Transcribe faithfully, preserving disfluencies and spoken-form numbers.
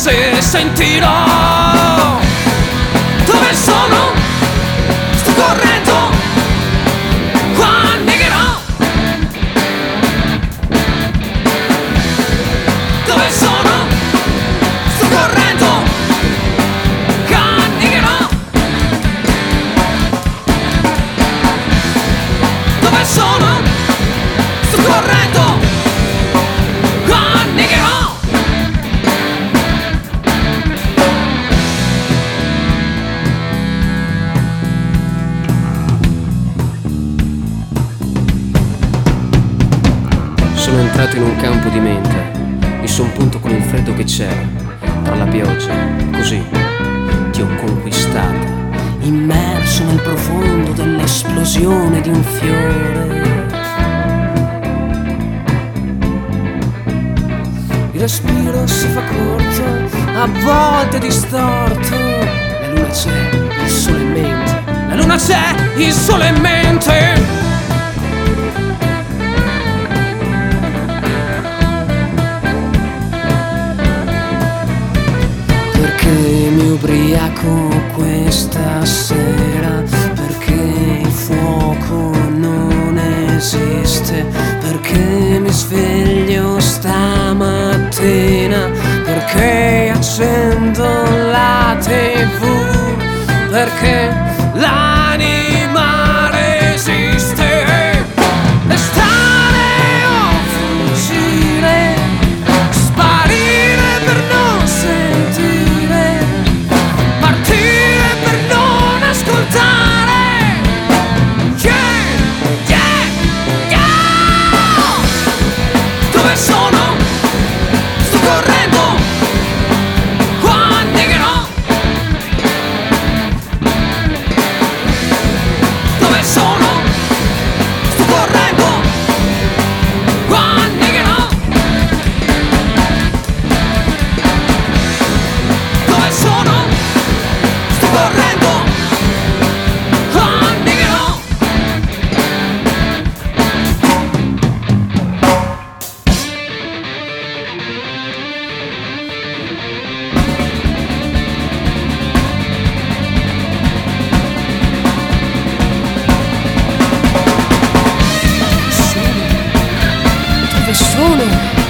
se sentirò. Dove sono? Sto correndo, qua negherò. Dove sono? Sto correndo, qua negherò. Dove sono? Sto correndo, qua negherò. Sono entrato in un campo di mente, mi son punto con il freddo che c'era, tra la pioggia, così ti ho conquistata, immerso nel profondo dell'esplosione di un fiore. Il respiro si fa corto, a volte distorto, la luna c'è, il sole in mente, La luna c'è, il sole in mente. perché mi ubriaco questa sera, perché il fuoco non esiste, perché mi sveglio stamattina, perché accendo la tivù, perché l'anima resiste. E stare o fuggire, sparire per non sentire, partire per non ascoltare. Yeah, yeah, yeah. Dove sono? Sto correndo, qua negherò. Dove sono? Sto correndo, qua negherò. Dove sono? Sto correndo, qua negherò. Dove sono?